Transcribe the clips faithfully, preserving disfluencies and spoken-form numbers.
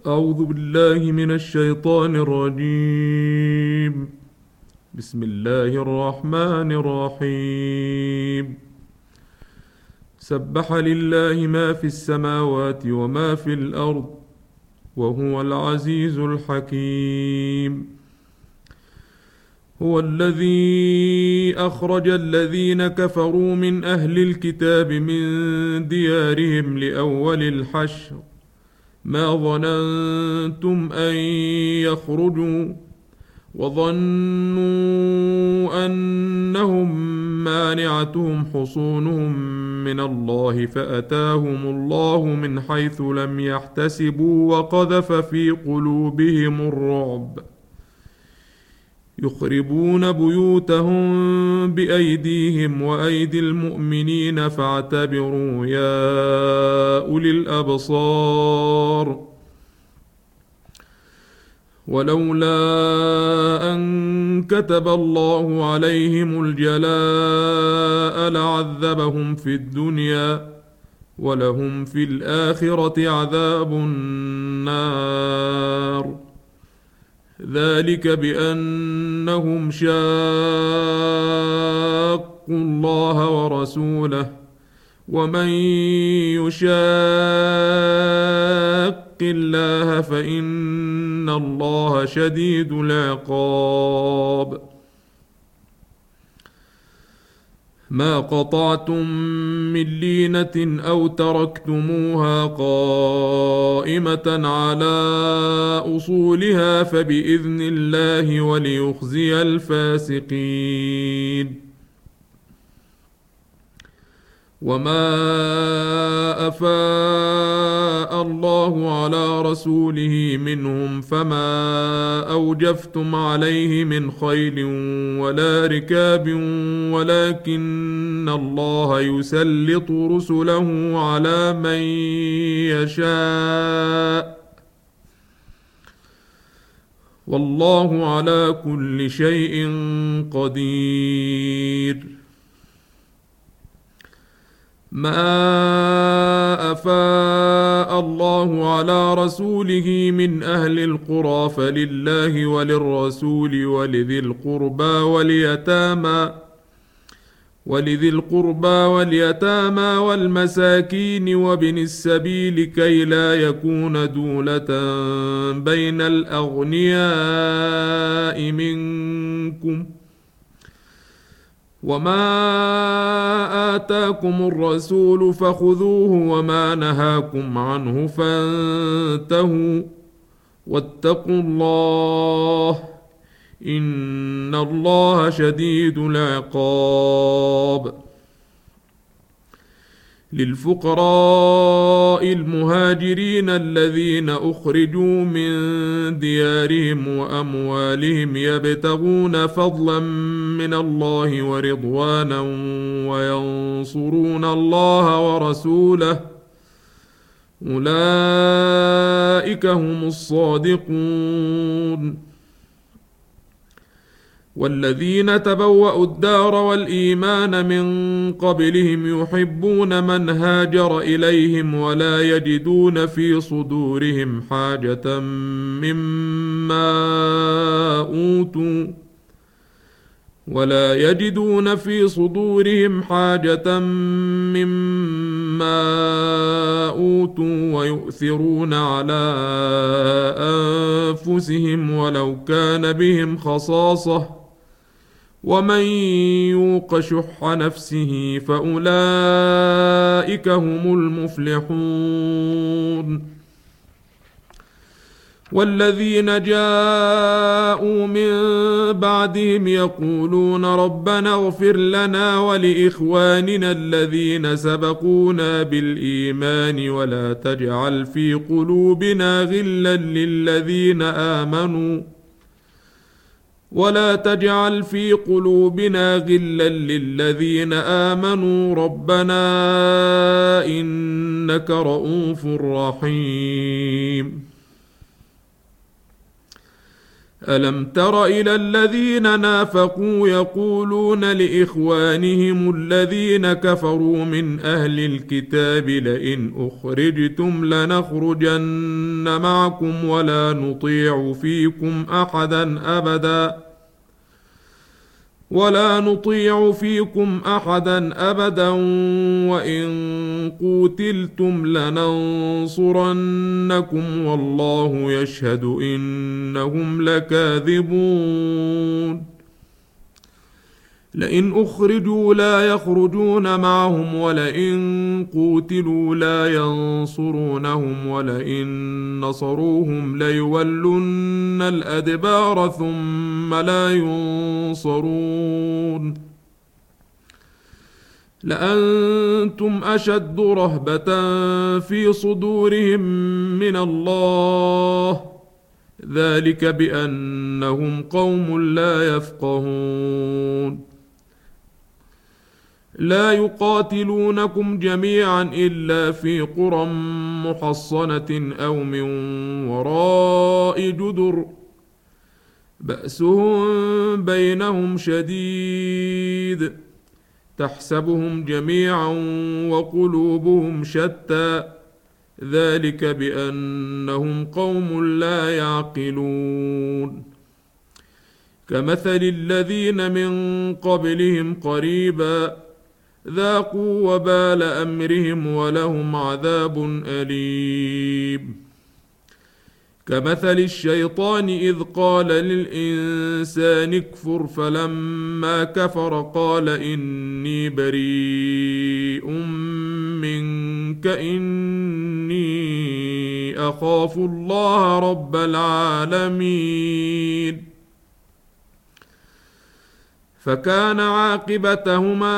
أعوذ بالله من الشيطان الرجيم. بسم الله الرحمن الرحيم. سبح لله ما في السماوات وما في الأرض وهو العزيز الحكيم. هو الذي أخرج الذين كفروا من أهل الكتاب من ديارهم لأول الحشر ما ظننتم أن يخرجوا وظنوا أنهم مانعتهم حصونهم من الله فأتاهم الله من حيث لم يحتسبوا وقذف في قلوبهم الرعب يخربون بيوتهم بأيديهم وأيدي المؤمنين فاعتبروا يا أولي الأبصار. ولولا أن كتب الله عليهم الجلاء لعذبهم في الدنيا ولهم في الآخرة عذاب النار. ذلك بأنهم شاقوا الله ورسوله ومن يشاق الله فإن الله شديد العقاب. ما قطعتم من لينة أو تركتموها قائمة على أصولها فبإذن الله وليخزي الفاسقين. وما أفاء الله على رسوله منهم فما أوجفتم عليه من خيل ولا ركاب ولكن الله يسلط رسله على من يشاء والله على كل شيء قدير. ما أفاء الله على رسوله من أهل القرى فلله وللرسول ولذي القربى واليتامى ولذي القربى واليتامى والمساكين وابن السبيل كي لا يكون دولة بين الأغنياء منكم. وما آتاكم الرسول فخذوه وما نهاكم عنه فانتهوا واتقوا الله إن الله شديد العقاب. للفقراء المهاجرين الذين أخرجوا من ديارهم وأموالهم يبتغون فضلا من الله ورضوانا وينصرون الله ورسوله أولئك هم الصادقون. والذين تبوأوا الدار والإيمان من قبلهم يحبون من هاجر إليهم ولا يجدون في صدورهم حاجة مما أوتوا ولا يجدون في صدورهم حاجة مما أوتوا ويؤثرون على أنفسهم ولو كان بهم خصاصة ومن يوق شح نفسه فأولئك هم المفلحون. والذين جاءوا من بعدهم يقولون ربنا اغفر لنا ولإخواننا الذين سبقونا بالإيمان ولا تجعل في قلوبنا غلا للذين آمنوا ولا تجعل في قلوبنا غلا للذين آمنوا ربنا إنك رؤوف رحيم. ألم تر إلى الذين نافقوا يقولون لإخوانهم الذين كفروا من أهل الكتاب لئن أخرجتم لنخرجن معكم ولا نطيع فيكم أحدا أبدا ولا نطيع فيكم أحدا أبدا وإن قوتلتم لننصرنكم والله يشهد إنهم لكاذبون لئن أخرجوا لا يخرجون معهم ولئن قوتلوا لا ينصرونهم ولئن نصروهم ليولن الأدبار ثم لا ينصرون لأنتم أشد رهبة في صدورهم من الله ذلك بأنهم قوم لا يفقهون لا يقاتلونكم جميعا إلا في قرى محصنة أو من وراء جدر بأسهم بينهم شديد تحسبهم جميعا وقلوبهم شتى ذلك بأنهم قوم لا يعقلون كمثل الذين من قبلهم قريبا ذاقوا وبال أمرهم ولهم عذاب أليم كمثل الشيطان إذ قال للإنسان اكفر فلما كفر قال إني بريء منك إني أخاف الله رب العالمين فكان عاقبتهما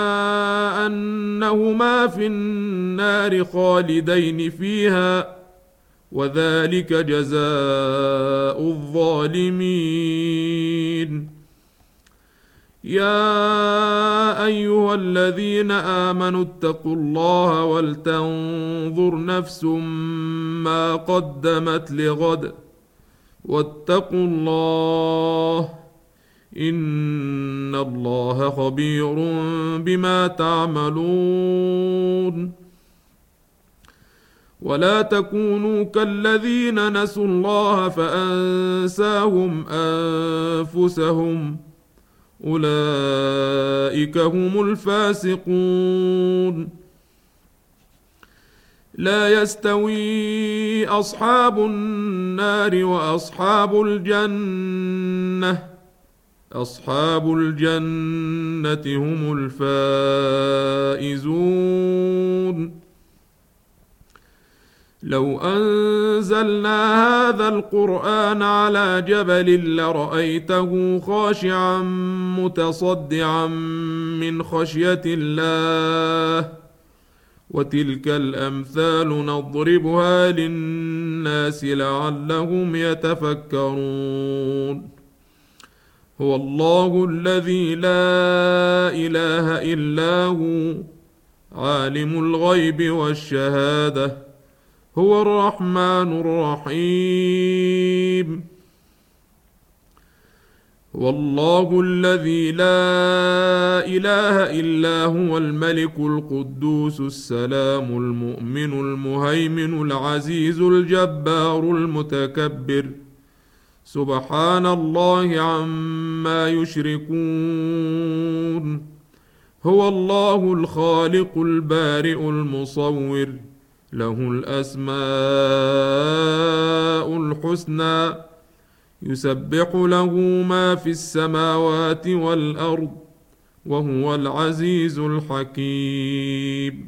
أنهما في النار خالدين فيها وذلك جزاء الظالمين يا أيها الذين آمنوا اتقوا الله ولتنظر نفس ما قدمت لغد واتقوا الله إن الله خبير بما تعملون ولا تكونوا كالذين نسوا الله فأنساهم أنفسهم أولئك هم الفاسقون لا يستوي أصحاب النار وأصحاب الجنة أصحاب الجنة هم الفائزون لو أنزلنا هذا القرآن على جبل لرأيته خاشعا متصدعا من خشية الله وتلك الأمثال نضربها للناس لعلهم يتفكرون هو الله الذي لا إله إلا هو عالم الغيب والشهادة هو الرحمن الرحيم هو الله الذي لا إله إلا هو الملك القدوس السلام المؤمن المهيمن العزيز الجبار المتكبر سبحان الله عما يشركون هو الله الخالق البارئ المصور له الأسماء الحسنى يسبح له ما في السماوات والأرض وهو العزيز الحكيم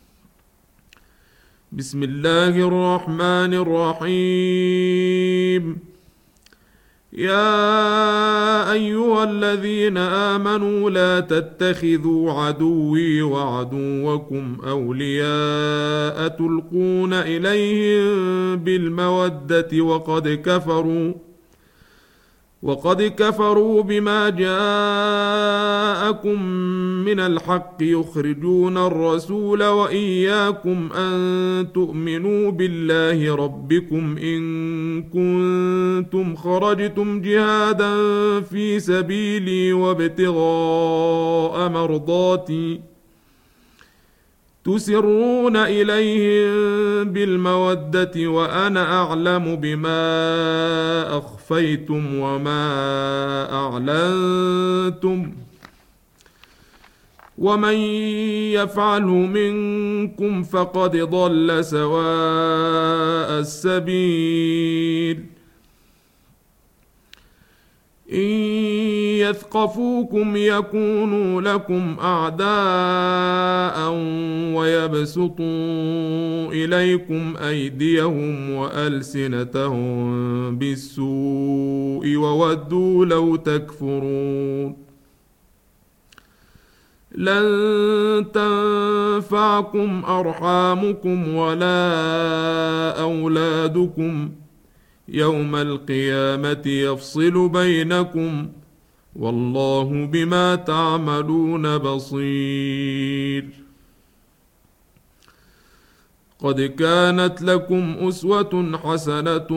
بسم الله الرحمن الرحيم يا أيها الذين آمنوا لا تتخذوا عدوي وعدوكم أولياء تلقون إليهم بالمودة وقد كفروا وقد كفروا بما جاءكم من الحق يخرجون الرسول وإياكم أن تؤمنوا بالله ربكم إن كنتم خرجتم جهادا في سبيلي وابتغاء مرضاتي تسرون إليهم بالمودة وأنا أعلم بما أخفيتم وما أعلنتم ومن يفعله منكم فقد ضل سواء السبيل إن يثقفوكم يكونوا لكم أعداء ويبسطوا إليكم أيديهم وألسنتهم بالسوء وودوا لو تكفرون لن تنفعكم أرحامكم ولا أولادكم يوم القيامة يفصل بينكم والله بما تعملون بصير قد كانت لكم أسوة حسنة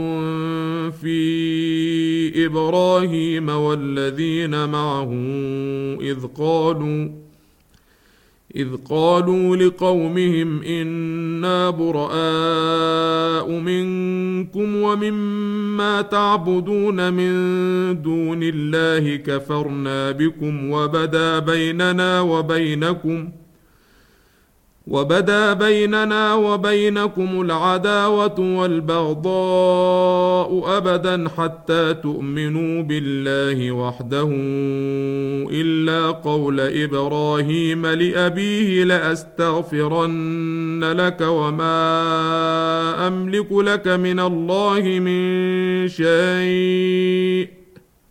في إبراهيم والذين معه إذ قالوا إذ قالوا لقومهم إنا براء منكم ومما تعبدون من دون الله كفرنا بكم وبدا بيننا وبينكم وبدا بيننا وبينكم العداوة والبغضاء أبدا حتى تؤمنوا بالله وحده إلا قول إبراهيم لأبيه لأستغفرن لك وما أملك لك من الله من شيء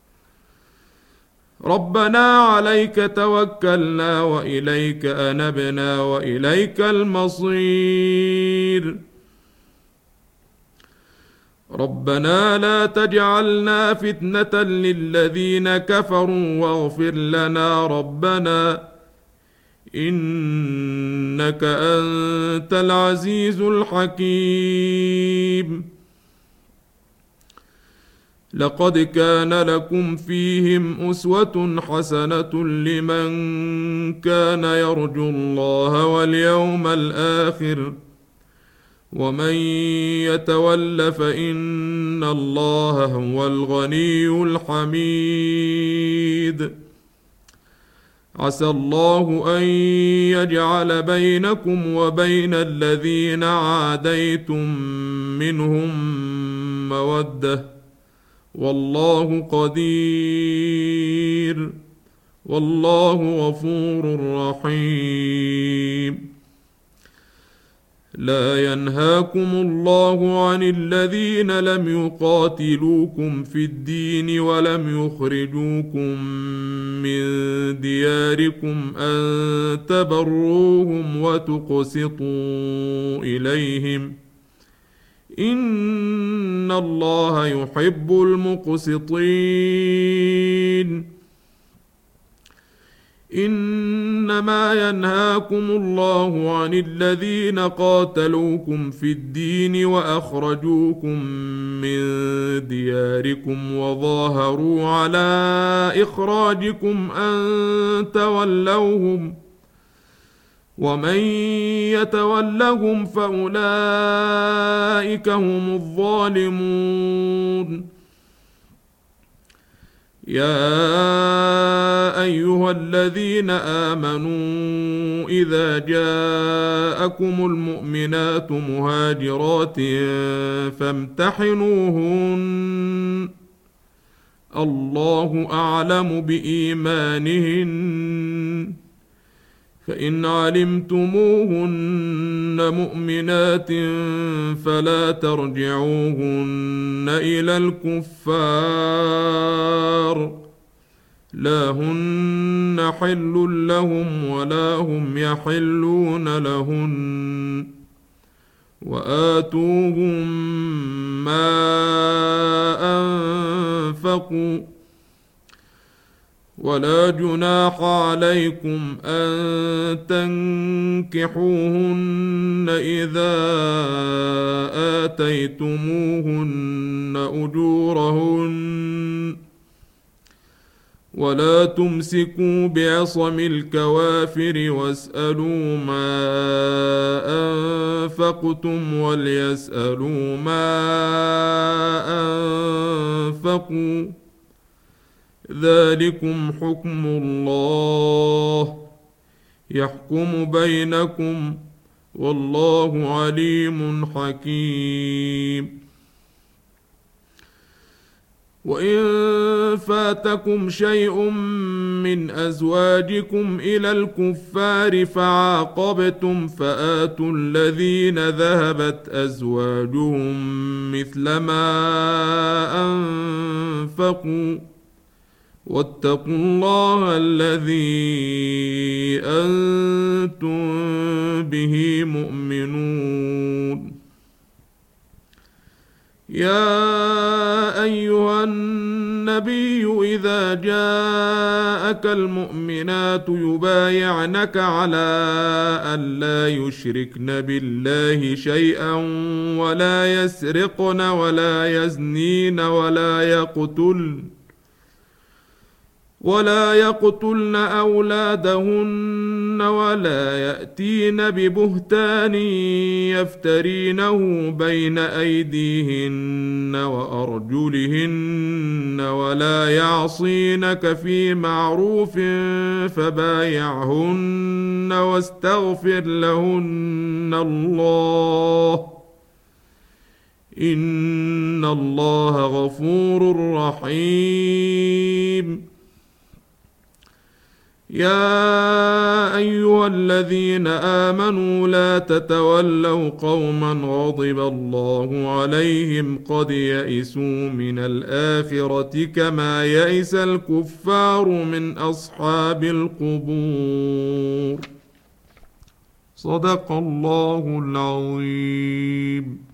ربنا عليك توكلنا وإليك أنبنا وإليك المصير ربنا لا تجعلنا فتنة للذين كفروا واغفر لنا ربنا إنك أنت العزيز الحكيم لقد كان لكم فيهم أسوة حسنة لمن كان يرجو الله واليوم الآخر ومن يتول فإن الله هو الغني الحميد عسى الله أن يجعل بينكم وبين الذين عاديتم منهم مودة والله قدير والله غفور رحيم لا ينهاكم الله عن الذين لم يقاتلوكم في الدين ولم يخرجوكم من دياركم أن تبروهم وتقسطوا إليهم إن الله يحب المقسطين إنما ينهاكم الله عن الذين قاتلوكم في الدين وأخرجوكم من دياركم وظاهروا على إخراجكم أن تولوهم ومن يتولهم فأولئك هم الظالمون يا أيها الذين آمنوا إذا جاءكم المؤمنات مهاجرات فامتحنوهن الله أعلم بإيمانهن فإن علمتموهن مؤمنات فلا ترجعوهن إلى الكفار لا هن حل لهم ولا هم يحلون لهن وآتوهم ما أنفقوا ولا جناح عليكم أن تنكحوهن إذا آتيتموهن أجورهن ولا تمسكوا بعصم الكوافر واسألوا ما أنفقتم وليسألوا ما أنفقوا ذلكم حكم الله يحكم بينكم والله عليم حكيم. وإن فاتكم شيء من أزواجكم إلى الكفار فعاقبتم فآتوا الذين ذهبت أزواجهم مثل ما أنفقوا واتقوا الله الذي أنتم به مؤمنون. يا أيها النبي إذا جاءك المؤمنات يبايعنك على أن لا يشركن بالله شيئا ولا يسرقن ولا يزنين ولا يقتلن ولا يقتلن أولادهن ولا يأتين ببهتان يفترينه بين أيديهن وأرجلهن ولا يعصينك في معروف فبايعهن واستغفر لهن الله إن الله غفور رحيم. يا أيها الذين آمنوا لا تتولوا قوما غضب الله عليهم قد يئسوا من الآخرة كما يئس الكفار من أصحاب القبور. صدق الله العظيم.